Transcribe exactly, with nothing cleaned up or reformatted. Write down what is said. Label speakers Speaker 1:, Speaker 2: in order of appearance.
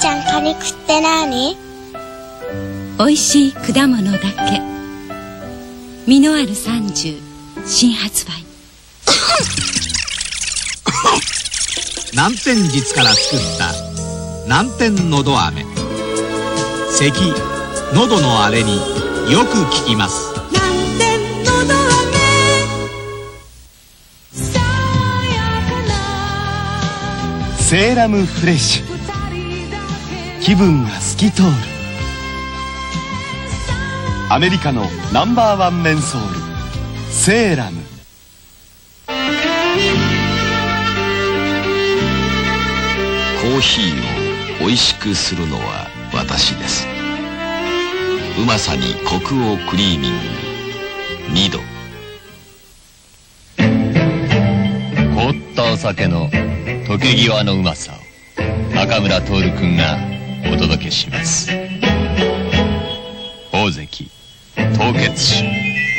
Speaker 1: ちゃん果肉って何？
Speaker 2: おいしい果物だけ。実のあるさんじゅう新発売。
Speaker 3: 南天実から作った南天のど飴。咳、喉の荒れによく効きます。
Speaker 4: 南天のど飴。
Speaker 5: セーラムフレッシュ。気分が透き通る。アメリカのナンバーワンメンソール、セーラム。
Speaker 6: コーヒーを美味しくするのは私です。うまさにコクをクリーミングにど。
Speaker 7: 凍ったお酒の溶け際のうまさを中村徹君がお届けします。大関凍結酒。